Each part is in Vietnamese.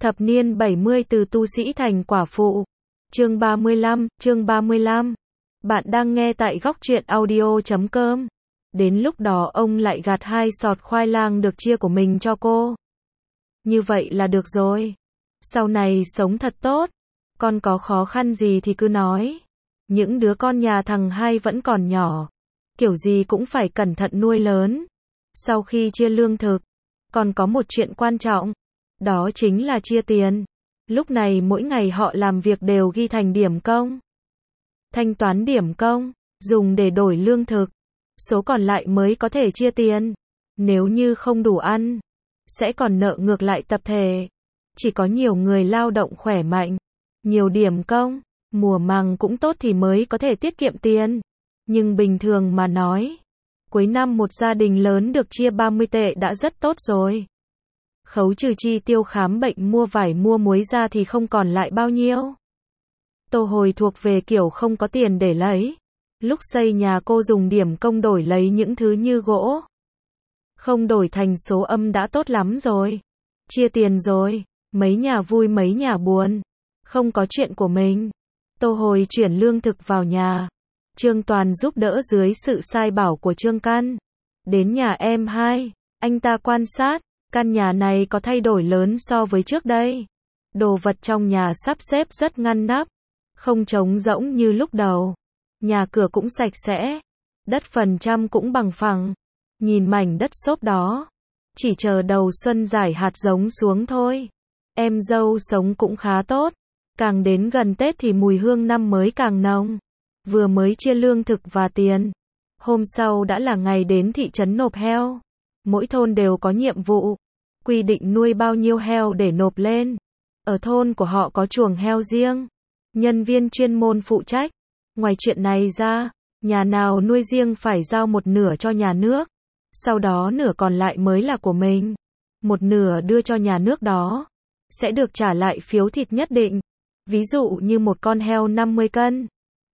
Thập niên 70 từ tu sĩ thành quả phụ. Chương 35. Bạn đang nghe tại góc truyện audio.com. Đến lúc đó ông lại gạt 2 sọt khoai lang được chia của mình cho cô. Như vậy là được rồi. Sau này sống thật tốt. Con có khó khăn gì thì cứ nói. Những đứa con nhà thằng hai vẫn còn nhỏ. Kiểu gì cũng phải cẩn thận nuôi lớn. Sau khi chia lương thực, còn có một chuyện quan trọng. Đó chính là chia tiền. Lúc này mỗi ngày họ làm việc đều ghi thành điểm công. Thanh toán điểm công, dùng để đổi lương thực. Số còn lại mới có thể chia tiền. Nếu như không đủ ăn, sẽ còn nợ ngược lại tập thể. Chỉ có nhiều người lao động khỏe mạnh, nhiều điểm công, mùa màng cũng tốt thì mới có thể tiết kiệm tiền. Nhưng bình thường mà nói, cuối năm một gia đình lớn được chia 30 tệ đã rất tốt rồi. Khấu trừ chi tiêu khám bệnh mua vải mua muối ra thì không còn lại bao nhiêu. Tô Hồi thuộc về kiểu không có tiền để lấy. Lúc xây nhà cô dùng điểm công đổi lấy những thứ như gỗ. Không đổi thành số âm đã tốt lắm rồi. Chia tiền rồi, mấy nhà vui mấy nhà buồn. Không có chuyện của mình. Tô Hồi chuyển lương thực vào nhà. Trương Toàn giúp đỡ dưới sự sai bảo của Trương Căn. Đến nhà em hai, anh ta quan sát. Căn nhà này có thay đổi lớn so với trước đây. Đồ vật trong nhà sắp xếp rất ngăn nắp. Không trống rỗng như lúc đầu. Nhà cửa cũng sạch sẽ. Đất phần trăm cũng bằng phẳng. Nhìn mảnh đất xốp đó. Chỉ chờ đầu xuân rải hạt giống xuống thôi. Em dâu sống cũng khá tốt. Càng đến gần Tết thì mùi hương năm mới càng nồng. Vừa mới chia lương thực và tiền. Hôm sau đã là ngày đến thị trấn nộp heo. Mỗi thôn đều có nhiệm vụ. Quy định nuôi bao nhiêu heo để nộp lên. Ở thôn của họ có chuồng heo riêng. Nhân viên chuyên môn phụ trách. Ngoài chuyện này ra, nhà nào nuôi riêng phải giao một nửa cho nhà nước. Sau đó nửa còn lại mới là của mình. Một nửa đưa cho nhà nước đó. Sẽ được trả lại phiếu thịt nhất định. Ví dụ như một con heo 50 cân.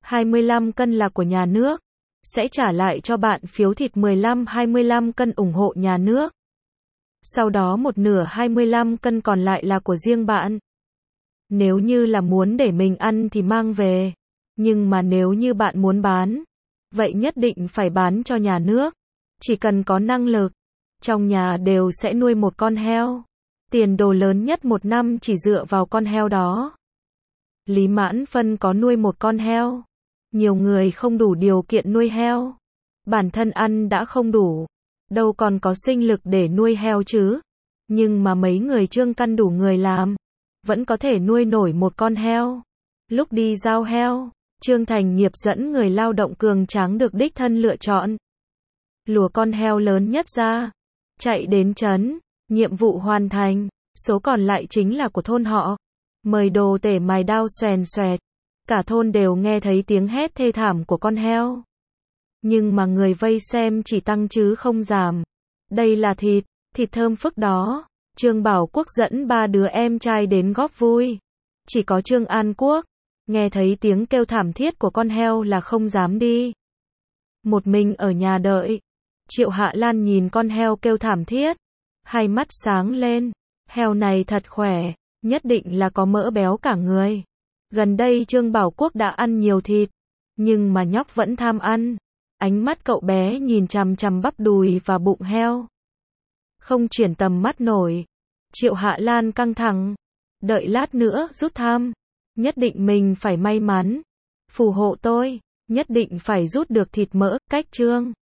25 cân là của nhà nước. Sẽ trả lại cho bạn phiếu thịt 15-25 cân ủng hộ nhà nước. Sau đó một nửa 25 cân còn lại là của riêng bạn. Nếu như là muốn để mình ăn thì mang về. Nhưng mà nếu như bạn muốn bán, vậy nhất định phải bán cho nhà nước. Chỉ cần có năng lực, trong nhà đều sẽ nuôi một con heo. Tiền đồ lớn nhất một năm chỉ dựa vào con heo đó. Lý Mãn Phân có nuôi một con heo. Nhiều người không đủ điều kiện nuôi heo. Bản thân ăn đã không đủ. Đâu còn có sinh lực để nuôi heo chứ. Nhưng mà mấy người Trương Căn đủ người làm. Vẫn có thể nuôi nổi một con heo. Lúc đi giao heo, Trương Thành Nghiệp dẫn người lao động cường tráng được đích thân lựa chọn. Lùa con heo lớn nhất ra. Chạy đến trấn. Nhiệm vụ hoàn thành. Số còn lại chính là của thôn họ. Mời đồ tể mài đao xoèn xoẹt. Cả thôn đều nghe thấy tiếng hét thê thảm của con heo. Nhưng mà người vây xem chỉ tăng chứ không giảm. Đây là thịt thơm phức đó. Trương Bảo Quốc dẫn 3 đứa em trai đến góp vui. Chỉ có Trương An Quốc, nghe thấy tiếng kêu thảm thiết của con heo là không dám đi. Một mình ở nhà đợi. Triệu Hạ Lan nhìn con heo kêu thảm thiết. Hai mắt sáng lên. Heo này thật khỏe. Nhất định là có mỡ béo cả người. Gần đây Trương Bảo Quốc đã ăn nhiều thịt. Nhưng mà nhóc vẫn tham ăn. Ánh mắt cậu bé nhìn chằm chằm bắp đùi và bụng heo. Không chuyển tầm mắt nổi. Triệu Hạ Lan căng thẳng. Đợi lát nữa rút thăm. Nhất định mình phải may mắn. Phù hộ tôi. Nhất định phải rút được thịt mỡ. Cách Trương